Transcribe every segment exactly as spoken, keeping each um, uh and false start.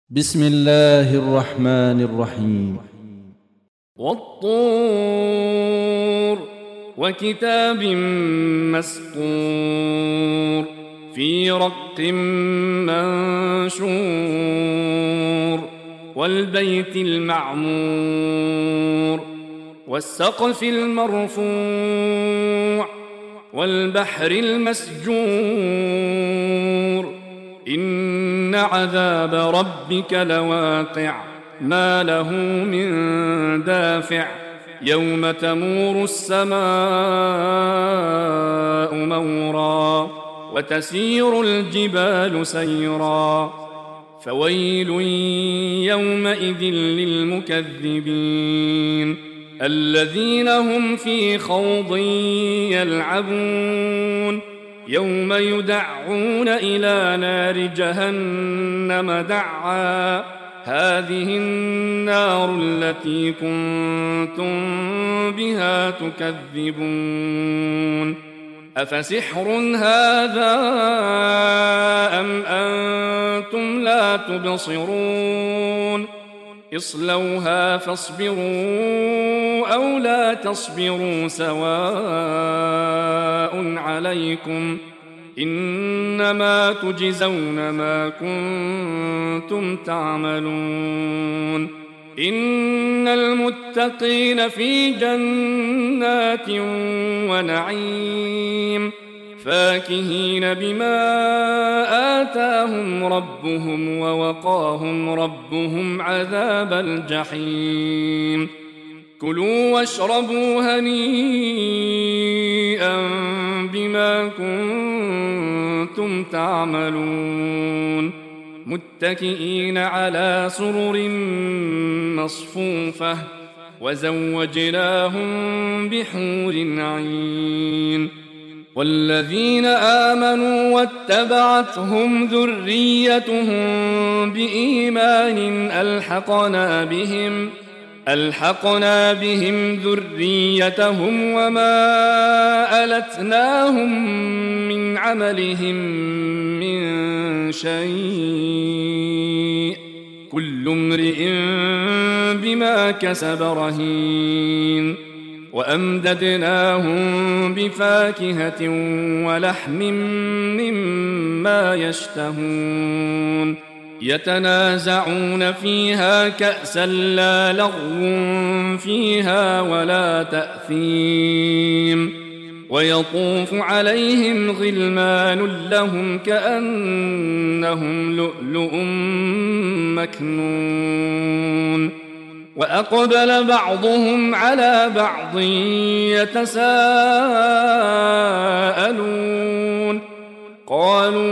بسم الله الرحمن الرحيم. والطور وكتاب مسطور في رق منشور والبيت المعمور والسقف المرفوع والبحر المسجور إن عذاب ربك لواقع ما له من دافع يوم تمور السماء مورا وتسير الجبال سيرا فويل يومئذ للمكذبين الذين هم في خوض يلعبون يوم يدعون إلى نار جهنم دعا هذه النار التي كنتم بها تكذبون أفسحر هذا أم أنتم لا تبصرون اصلوها فاصبروا أو لا تصبروا سواء عليكم إنما تجزون ما كنتم تعملون إن المتقين في جنات ونعيم فاكهين بما آتاهم ربهم ووقاهم ربهم عذاب الجحيم كلوا واشربوا هنيئا بما كنتم تعملون متكئين على سرر مصفوفة وزوجناهم بحور عين والذين آمنوا واتبعتهم ذريتهم بإيمان ألحقنا بهم ألحقنا بهم ذريتهم وما ألتناهم من عملهم من شيء كل امرئ بما كسب رهين وأمددناهم بفاكهة ولحم مما يشتهون يتنازعون فيها كأسا لا لغو فيها ولا تأثيم ويطوف عليهم غلمان لهم كأنهم لؤلؤ مكنون وأقبل بعضهم على بعض يتساءلون قالوا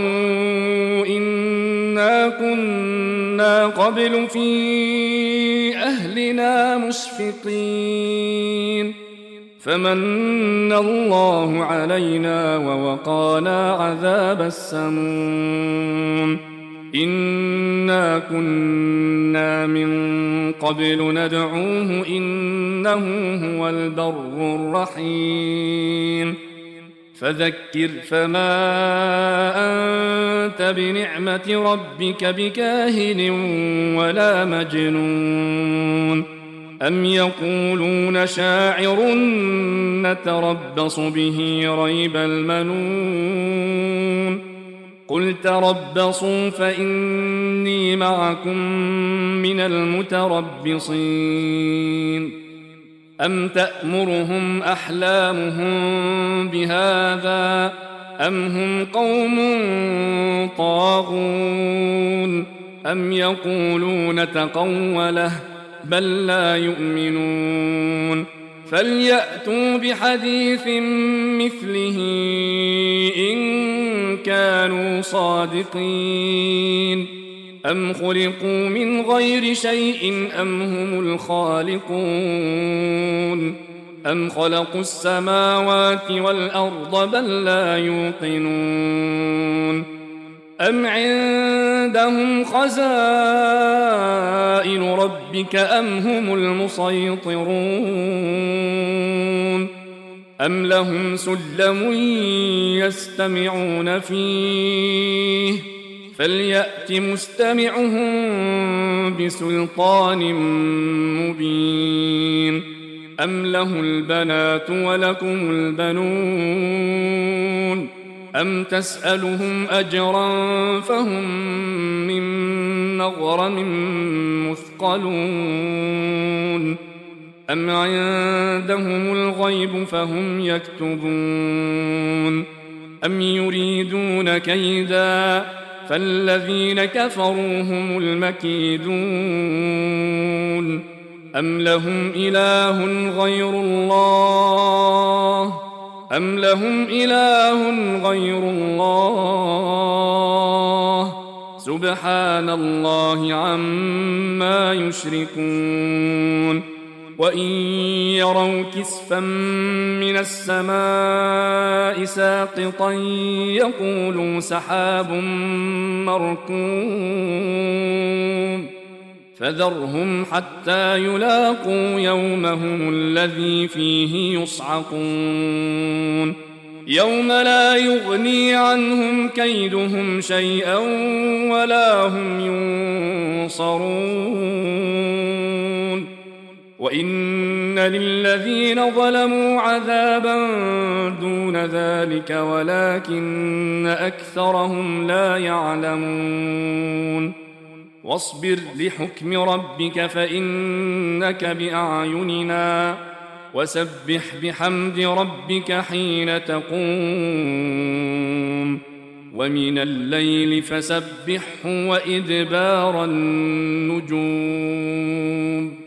إنا كنا قبل في أهلنا مشفقين فمن الله علينا ووقانا عذاب السموم إنا كنا من قبل ندعوه إنه هو البر الرحيم فذكر فما أنت بنعمة ربك بكاهن ولا مجنون أم يقولون شاعر نتربص به ريب المنون قل تربصوا فإني معكم من المتربصين أم تأمرهم أحلامهم بهذا أم هم قوم طاغون أم يقولون تقوله بل لا يؤمنون فليأتوا بحديث مثله إن كانوا صادقين أم خلقوا من غير شيء أم هم الخالقون أم خلقوا السماوات والأرض بل لا يوقنون أم عندهم خزائن ربك أم هم المسيطرون أم لهم سلم يستمعون فيه فليأت مستمعهم بسلطان مبين أم له البنات ولكم البنون أم تسألهم أجرا فهم من مغرم مثقلون أم عندهم الغيب فهم يكتبون أم يريدون كيدا فالذين كفروا هم المكيدون أم لهم إله غير الله أم لهم إله غير الله سبحان الله عما يشركون وإن يروا كسفا من السماء ساقطا يقولوا سحاب مركوم فذرهم حتى يلاقوا يومهم الذي فيه يصعقون يوم لا يغني عنهم كيدهم شيئا ولا هم ينصرون وإن للذين ظلموا عذابا دون ذلك ولكن أكثرهم لا يعلمون واصبر لحكم ربك فإنك بأعيننا وسبح بحمد ربك حين تقوم ومن الليل فسبحه وإدبار النجوم